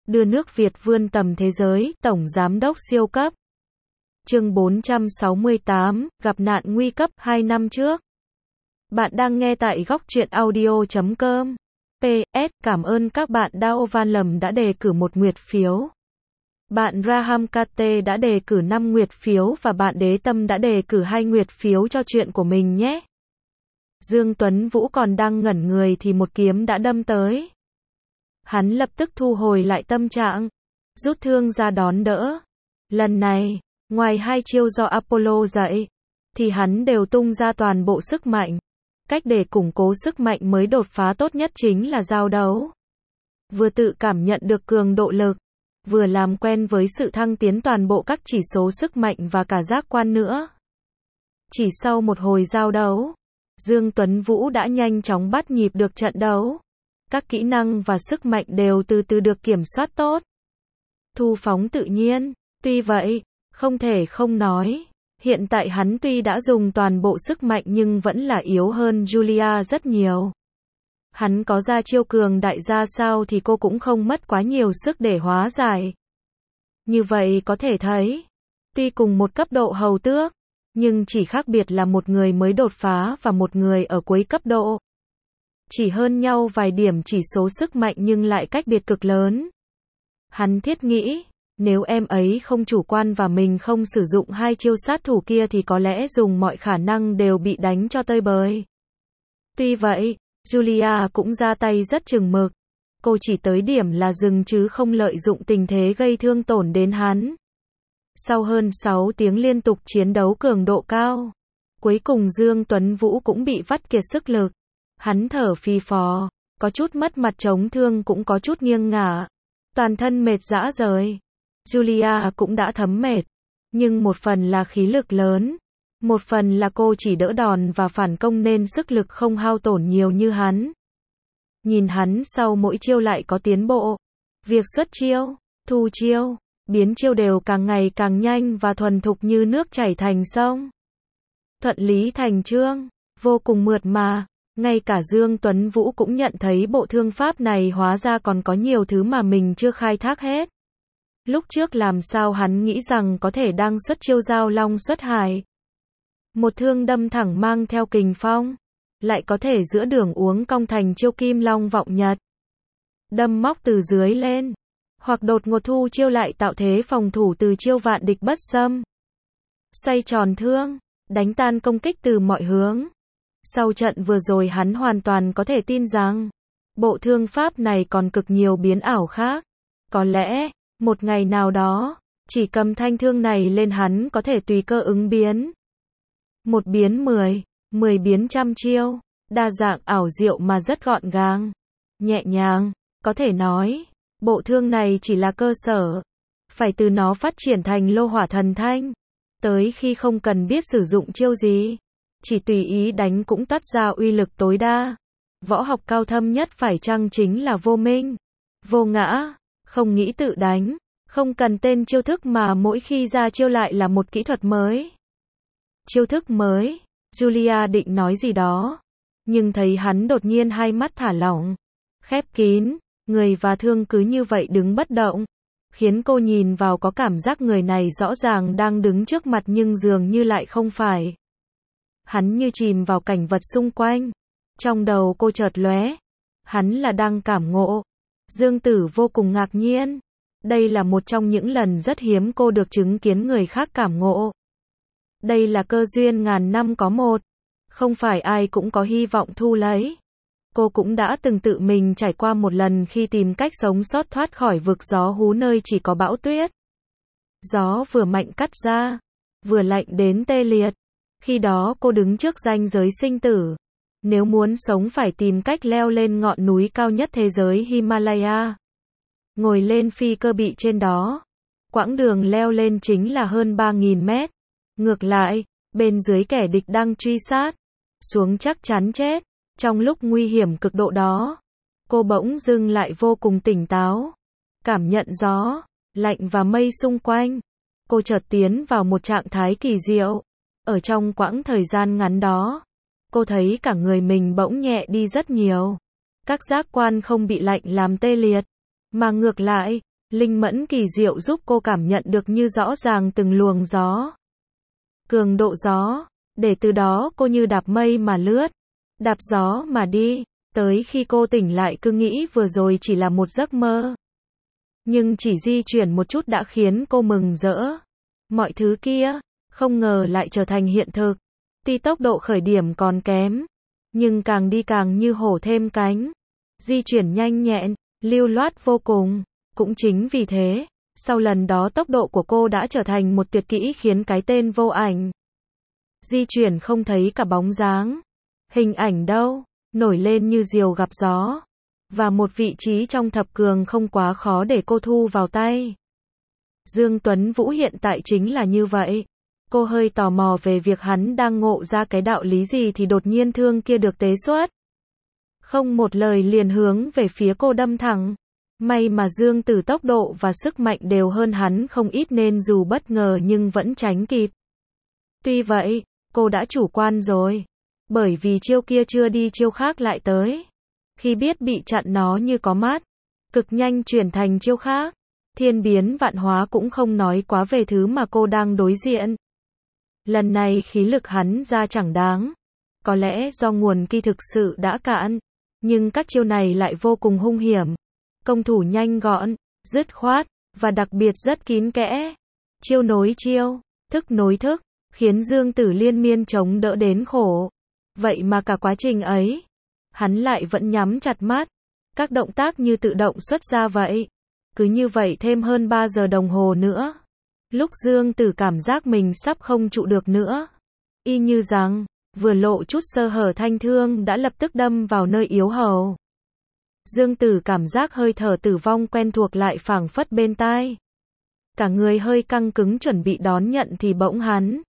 đưa nước Việt vươn tầm thế giới, Tổng Giám đốc siêu cấp. Chương 468, gặp nạn nguy cấp 2 năm trước. Bạn đang nghe tại góc truyện audio.com. PS, cảm ơn các bạn Dao Van Lầm đã đề cử 1 nguyệt phiếu. Bạn Raham KT đã đề cử 5 nguyệt phiếu và bạn Đế Tâm đã đề cử 2 nguyệt phiếu cho chuyện của mình nhé. Dương Tuấn Vũ còn đang ngẩn người thì một kiếm đã đâm tới. Hắn lập tức thu hồi lại tâm trạng, rút thương ra đón đỡ. Lần này, ngoài 2 chiêu do Apollo dạy, thì hắn đều tung ra toàn bộ sức mạnh. Cách để củng cố sức mạnh mới đột phá tốt nhất chính là giao đấu. Vừa tự cảm nhận được cường độ lực, vừa làm quen với sự thăng tiến toàn bộ các chỉ số sức mạnh và cả giác quan nữa. Chỉ sau một hồi giao đấu, Dương Tuấn Vũ đã nhanh chóng bắt nhịp được trận đấu. Các kỹ năng và sức mạnh đều từ từ được kiểm soát tốt. Thu phóng tự nhiên. Tuy vậy, không thể không nói, hiện tại hắn tuy đã dùng toàn bộ sức mạnh nhưng vẫn là yếu hơn Julia rất nhiều. Hắn có ra chiêu cường đại ra sao thì cô cũng không mất quá nhiều sức để hóa giải. Như vậy có thể thấy, tuy cùng một cấp độ hầu tước, nhưng chỉ khác biệt là một người mới đột phá và một người ở cuối cấp độ. Chỉ hơn nhau vài điểm chỉ số sức mạnh nhưng lại cách biệt cực lớn. Hắn thiết nghĩ, nếu em ấy không chủ quan và mình không sử dụng 2 chiêu sát thủ kia thì có lẽ dùng mọi khả năng đều bị đánh cho tơi bời. Tuy vậy, Julia cũng ra tay rất chừng mực. Cô chỉ tới điểm là dừng chứ không lợi dụng tình thế gây thương tổn đến hắn. Sau hơn 6 tiếng liên tục chiến đấu cường độ cao, cuối cùng Dương Tuấn Vũ cũng bị vắt kiệt sức lực. Hắn thở phì phò, có chút mất mặt chống thương cũng có chút nghiêng ngả. Toàn thân mệt rã rời. Julia cũng đã thấm mệt. Nhưng một phần là khí lực lớn. Một phần là cô chỉ đỡ đòn và phản công nên sức lực không hao tổn nhiều như hắn. Nhìn hắn sau mỗi chiêu lại có tiến bộ. Việc xuất chiêu, thu chiêu, biến chiêu đều càng ngày càng nhanh và thuần thục như nước chảy thành sông. Thuận lý thành chương, vô cùng mượt mà. Ngay cả Dương Tuấn Vũ cũng nhận thấy bộ thương pháp này hóa ra còn có nhiều thứ mà mình chưa khai thác hết. Lúc trước làm sao hắn nghĩ rằng có thể đang xuất chiêu giao long xuất hải. Một thương đâm thẳng mang theo kình phong, lại có thể giữa đường uống cong thành chiêu kim long vọng nhật. Đâm móc từ dưới lên, hoặc đột ngột thu chiêu lại tạo thế phòng thủ từ chiêu vạn địch bất xâm. Xoay tròn thương, đánh tan công kích từ mọi hướng. Sau trận vừa rồi hắn hoàn toàn có thể tin rằng, bộ thương pháp này còn cực nhiều biến ảo khác. Có lẽ, một ngày nào đó, chỉ cầm thanh thương này lên hắn có thể tùy cơ ứng biến. 1 biến 10, 10 biến trăm chiêu, đa dạng ảo diệu mà rất gọn gàng, nhẹ nhàng, có thể nói, bộ thương này chỉ là cơ sở, phải từ nó phát triển thành lô hỏa thần thanh, tới khi không cần biết sử dụng chiêu gì, chỉ tùy ý đánh cũng toát ra uy lực tối đa. Võ học cao thâm nhất phải chăng chính là vô minh, vô ngã, không nghĩ tự đánh, không cần tên chiêu thức mà mỗi khi ra chiêu lại là một kỹ thuật mới. Chiêu thức mới, Julia định nói gì đó, nhưng thấy hắn đột nhiên hai mắt thả lỏng, khép kín, người và thương cứ như vậy đứng bất động, khiến cô nhìn vào có cảm giác người này rõ ràng đang đứng trước mặt nhưng dường như lại không phải. Hắn như chìm vào cảnh vật xung quanh, trong đầu cô chợt lóe, hắn là đang cảm ngộ. Dương Tử vô cùng ngạc nhiên, đây là một trong những lần rất hiếm cô được chứng kiến người khác cảm ngộ. Đây là cơ duyên ngàn năm có một, không phải ai cũng có hy vọng thu lấy. Cô cũng đã từng tự mình trải qua một lần khi tìm cách sống sót thoát khỏi vực gió hú nơi chỉ có bão tuyết. Gió vừa mạnh cắt ra, vừa lạnh đến tê liệt. Khi đó cô đứng trước ranh giới sinh tử. Nếu muốn sống phải tìm cách leo lên ngọn núi cao nhất thế giới Himalaya. Ngồi lên phi cơ bị trên đó. Quãng đường leo lên chính là hơn 3.000 mét. Ngược lại, bên dưới kẻ địch đang truy sát. Xuống chắc chắn chết. Trong lúc nguy hiểm cực độ đó, cô bỗng dưng lại vô cùng tỉnh táo. Cảm nhận gió, lạnh và mây xung quanh. Cô chợt tiến vào một trạng thái kỳ diệu. Ở trong quãng thời gian ngắn đó, cô thấy cả người mình bỗng nhẹ đi rất nhiều. Các giác quan không bị lạnh làm tê liệt, mà ngược lại, Linh mẫn kỳ diệu giúp cô cảm nhận được như rõ ràng từng luồng gió. Cường độ gió, để từ đó cô như đạp mây mà lướt, đạp gió mà đi, tới khi cô tỉnh lại cứ nghĩ vừa rồi chỉ là một giấc mơ. Nhưng chỉ di chuyển một chút đã khiến cô mừng rỡ. Mọi thứ kia, không ngờ lại trở thành hiện thực. Tuy tốc độ khởi điểm còn kém, nhưng càng đi càng như hổ thêm cánh. Di chuyển nhanh nhẹn, lưu loát vô cùng. Cũng chính vì thế, sau lần đó tốc độ của cô đã trở thành một tuyệt kỹ khiến cái tên vô ảnh. Di chuyển không thấy cả bóng dáng. Hình ảnh đâu, nổi lên như diều gặp gió. Và một vị trí trong thập cường không quá khó để cô thu vào tay. Dương Tuấn Vũ hiện tại chính là như vậy. Cô hơi tò mò về việc hắn đang ngộ ra cái đạo lý gì thì đột nhiên thương kia được tế xuất. Không một lời liền hướng về phía cô đâm thẳng. May mà Dương Tử tốc độ và sức mạnh đều hơn hắn không ít nên dù bất ngờ nhưng vẫn tránh kịp. Tuy vậy, cô đã chủ quan rồi. Bởi vì chiêu kia chưa đi chiêu khác lại tới. Khi biết bị chặn nó như có mát, cực nhanh chuyển thành chiêu khác. Thiên biến vạn hóa cũng không nói quá về thứ mà cô đang đối diện. Lần này khí lực hắn ra chẳng đáng. Có lẽ do nguồn ki thực sự đã cạn. Nhưng các chiêu này lại vô cùng hung hiểm. Công thủ nhanh gọn, dứt khoát, và đặc biệt rất kín kẽ. Chiêu nối chiêu, thức nối thức, khiến Dương Tử liên miên chống đỡ đến khổ. Vậy mà cả quá trình ấy, hắn lại vẫn nhắm chặt mắt. Các động tác như tự động xuất ra vậy. Cứ như vậy thêm hơn 3 giờ đồng hồ nữa. Lúc Dương Tử cảm giác mình sắp không trụ được nữa. Y như rằng, vừa lộ chút sơ hở thanh thương đã lập tức đâm vào nơi yếu hầu. Dương Tử cảm giác hơi thở tử vong quen thuộc lại phảng phất bên tai. Cả người hơi căng cứng chuẩn bị đón nhận thì bỗng hắn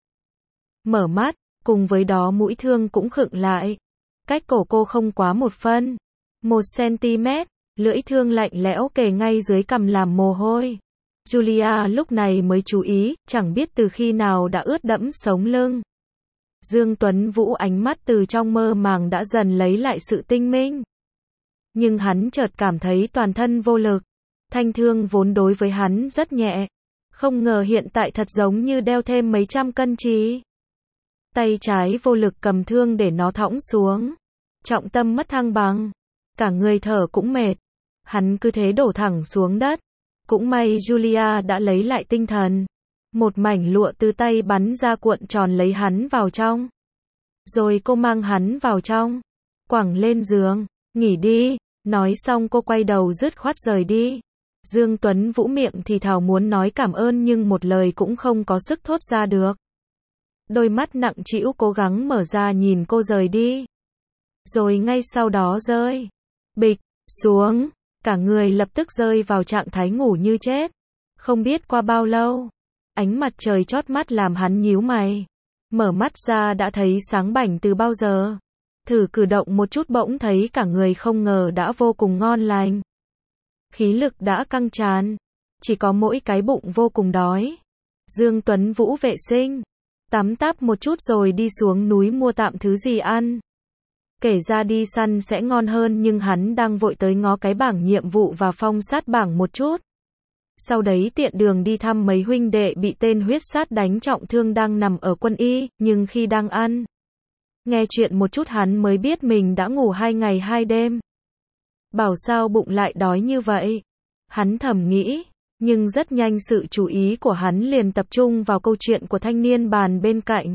mở mắt, cùng với đó mũi thương cũng khựng lại. Cách cổ cô không quá 1 phân, 1 cm, lưỡi thương lạnh lẽo kề ngay dưới cằm làm mồ hôi. Julia lúc này mới chú ý, chẳng biết từ khi nào đã ướt đẫm sống lưng. Dương Tuấn Vũ ánh mắt từ trong mơ màng đã dần lấy lại sự tinh minh. Nhưng hắn chợt cảm thấy toàn thân vô lực. Thanh thương vốn đối với hắn rất nhẹ. Không ngờ hiện tại thật giống như đeo thêm mấy trăm cân trí. Tay trái vô lực cầm thương để nó thõng xuống. Trọng tâm mất thăng bằng. Cả người thở cũng mệt. Hắn cứ thế đổ thẳng xuống đất. Cũng may Julia đã lấy lại tinh thần. Một mảnh lụa từ tay bắn ra cuộn tròn lấy hắn vào trong. Rồi cô mang hắn vào trong. Quẳng lên giường. Nghỉ đi. Nói xong cô quay đầu dứt khoát rời đi. Dương Tuấn Vũ miệng thì thào muốn nói cảm ơn nhưng một lời cũng không có sức thốt ra được. Đôi mắt nặng trĩu cố gắng mở ra nhìn cô rời đi. Rồi ngay sau đó rơi. Bịch, xuống. Cả người lập tức rơi vào trạng thái ngủ như chết. Không biết qua bao lâu. Ánh mặt trời chót mắt làm hắn nhíu mày. Mở mắt ra đã thấy sáng bảnh từ bao giờ. Thử cử động một chút bỗng thấy cả người không ngờ đã vô cùng ngon lành. Khí lực đã căng tràn. Chỉ có mỗi cái bụng vô cùng đói. Dương Tuấn Vũ vệ sinh. Tắm táp một chút rồi đi xuống núi mua tạm thứ gì ăn. Kể ra đi săn sẽ ngon hơn nhưng hắn đang vội tới ngó cái bảng nhiệm vụ và phong sát bảng một chút. Sau đấy tiện đường đi thăm mấy huynh đệ bị tên huyết sát đánh trọng thương đang nằm ở quân y, nhưng khi đang ăn. Nghe chuyện một chút hắn mới biết mình đã ngủ 2 ngày 2 đêm. Bảo sao bụng lại đói như vậy. Hắn thầm nghĩ, nhưng rất nhanh sự chú ý của hắn liền tập trung vào câu chuyện của thanh niên bàn bên cạnh.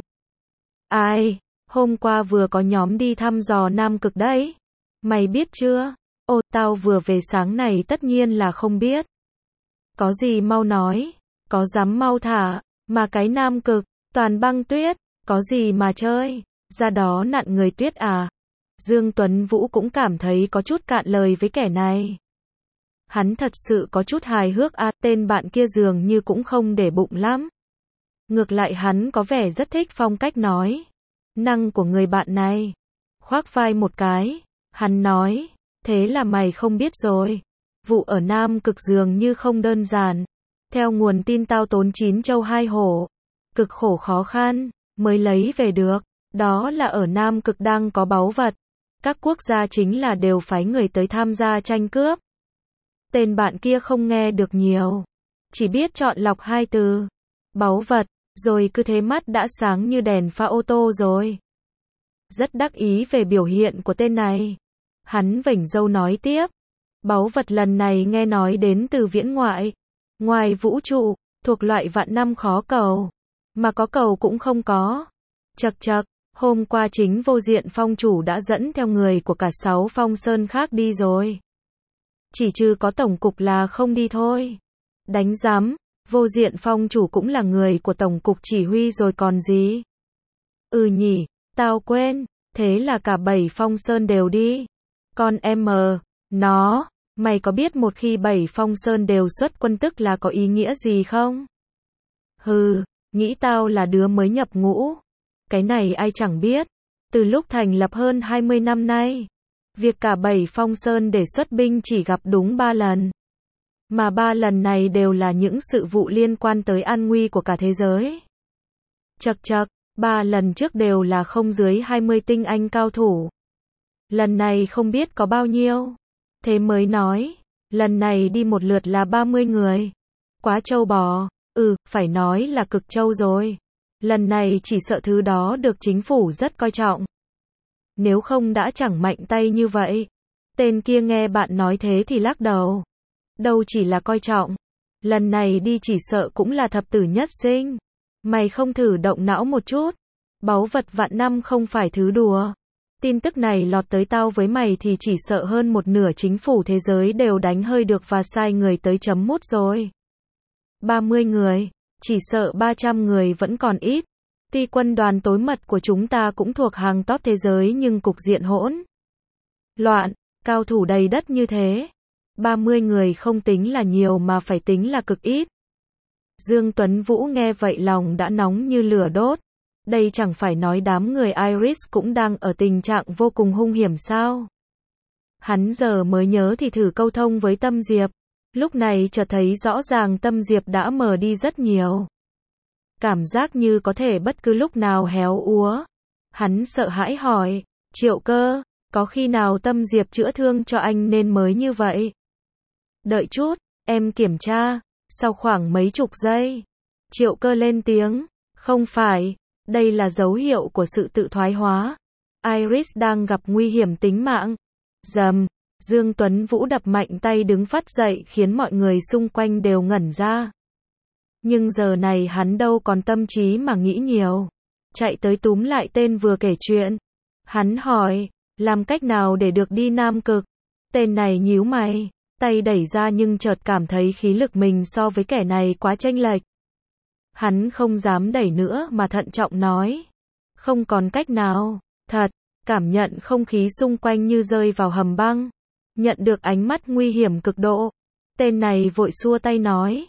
Ai, hôm qua vừa có nhóm đi thăm dò Nam Cực đấy. Mày biết chưa? Ồ, tao vừa về sáng này tất nhiên là không biết. Có gì mau nói, có dám mau thả, mà cái Nam Cực, toàn băng tuyết, có gì mà chơi, ra đó nặn người tuyết à? Dương Tuấn Vũ cũng cảm thấy có chút cạn lời với kẻ này. Hắn thật sự có chút hài hước à, tên bạn kia dường như cũng không để bụng lắm. Ngược lại hắn có vẻ rất thích phong cách nói năng của người bạn này. Khoác vai một cái, hắn nói, thế là mày không biết rồi. Vụ ở Nam Cực dường như không đơn giản. Theo nguồn tin tao tốn 9 châu 2 hổ. Cực khổ khó khăn, mới lấy về được. Đó là ở Nam Cực đang có báu vật. Các quốc gia chính là đều phái người tới tham gia tranh cướp. Tên bạn kia không nghe được nhiều, chỉ biết chọn lọc hai từ, báu vật, rồi cứ thế mắt đã sáng như đèn pha ô tô rồi. Rất đắc ý về biểu hiện của tên này. Hắn vểnh râu nói tiếp, báu vật lần này nghe nói đến từ viễn ngoại, ngoài vũ trụ, thuộc loại vạn năm khó cầu, mà có cầu cũng không có. Chậc chậc, hôm qua chính Vô Diện Phong chủ đã dẫn theo người của cả 6 phong sơn khác đi rồi. Chỉ trừ có tổng cục là không đi thôi. Đánh giám, Vô Diện Phong chủ cũng là người của tổng cục chỉ huy rồi còn gì. Ừ nhỉ, tao quên, thế là cả 7 phong sơn đều đi. Con em nó, mày có biết một khi 7 phong sơn đều xuất quân tức là có ý nghĩa gì không? Hừ, nghĩ tao là đứa mới nhập ngũ. Cái này ai chẳng biết. Từ lúc thành lập hơn 20 năm nay, việc cả 7 phong sơn để xuất binh chỉ gặp đúng 3 lần. Mà 3 lần này đều là những sự vụ liên quan tới an nguy của cả thế giới. Chậc chậc, 3 lần trước đều là không dưới 20 tinh anh cao thủ. Lần này không biết có bao nhiêu. Thế mới nói, lần này đi một lượt là 30 người. Quá trâu bò, phải nói là cực trâu rồi. Lần này chỉ sợ thứ đó được chính phủ rất coi trọng. Nếu không đã chẳng mạnh tay như vậy. Tên kia nghe bạn nói thế thì lắc đầu. Đâu chỉ là coi trọng. Lần này đi chỉ sợ cũng là thập tử nhất sinh. Mày không thử động não một chút. Báu vật vạn năm không phải thứ đùa. Tin tức này lọt tới tao với mày thì chỉ sợ hơn một nửa chính phủ thế giới đều đánh hơi được và sai người tới chấm mút rồi. 30 người, chỉ sợ 300 người vẫn còn ít. Tuy quân đoàn tối mật của chúng ta cũng thuộc hàng top thế giới nhưng cục diện hỗn loạn, cao thủ đầy đất như thế. 30 người không tính là nhiều mà phải tính là cực ít. Dương Tuấn Vũ nghe vậy lòng đã nóng như lửa đốt. Đây chẳng phải nói đám người Iris cũng đang ở tình trạng vô cùng hung hiểm sao? Hắn giờ mới nhớ thì thử câu thông với Tâm Diệp. Lúc này chợt thấy rõ ràng Tâm Diệp đã mờ đi rất nhiều. Cảm giác như có thể bất cứ lúc nào héo úa. Hắn sợ hãi hỏi, Triệu Cơ, có khi nào Tâm Diệp chữa thương cho anh nên mới như vậy? Đợi chút, em kiểm tra. Sau khoảng mấy chục giây, Triệu Cơ lên tiếng, không phải, đây là dấu hiệu của sự tự thoái hóa. Iris đang gặp nguy hiểm tính mạng. Rầm, Dương Tuấn Vũ đập mạnh tay đứng phắt dậy khiến mọi người xung quanh đều ngẩn ra. Nhưng giờ này hắn đâu còn tâm trí mà nghĩ nhiều. Chạy tới túm lại tên vừa kể chuyện. Hắn hỏi, làm cách nào để được đi Nam Cực? Tên này nhíu mày, tay đẩy ra nhưng chợt cảm thấy khí lực mình so với kẻ này quá chênh lệch. Hắn không dám đẩy nữa mà thận trọng nói. Không còn cách nào, thật, cảm nhận không khí xung quanh như rơi vào hầm băng. Nhận được ánh mắt nguy hiểm cực độ. Tên này vội xua tay nói.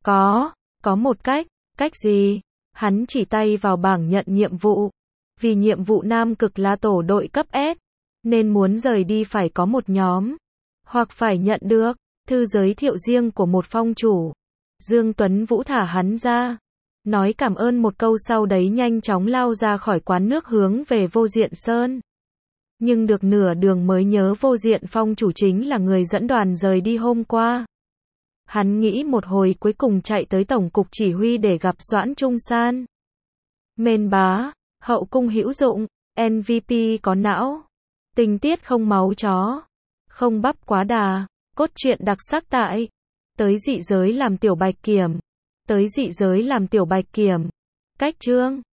Có một cách, cách gì? Hắn chỉ tay vào bảng nhận nhiệm vụ. Vì nhiệm vụ Nam Cực là tổ đội cấp S, nên muốn rời đi phải có một nhóm. Hoặc phải nhận được thư giới thiệu riêng của một phong chủ. Dương Tuấn Vũ thả hắn ra. Nói cảm ơn một câu sau đấy nhanh chóng lao ra khỏi quán nước hướng về Vô Diện Sơn. Nhưng được nửa đường mới nhớ Vô Diện Phong chủ chính là người dẫn đoàn rời đi hôm qua. Hắn nghĩ một hồi cuối cùng chạy tới tổng cục chỉ huy để gặp Doãn Trung San. Mên bá, hậu cung hữu dụng, MVP có não, tình tiết không máu chó, không bắp quá đà, cốt truyện đặc sắc tại tới dị giới làm tiểu bạch kiểm. Tới dị giới làm tiểu bạch kiểm. Cách chương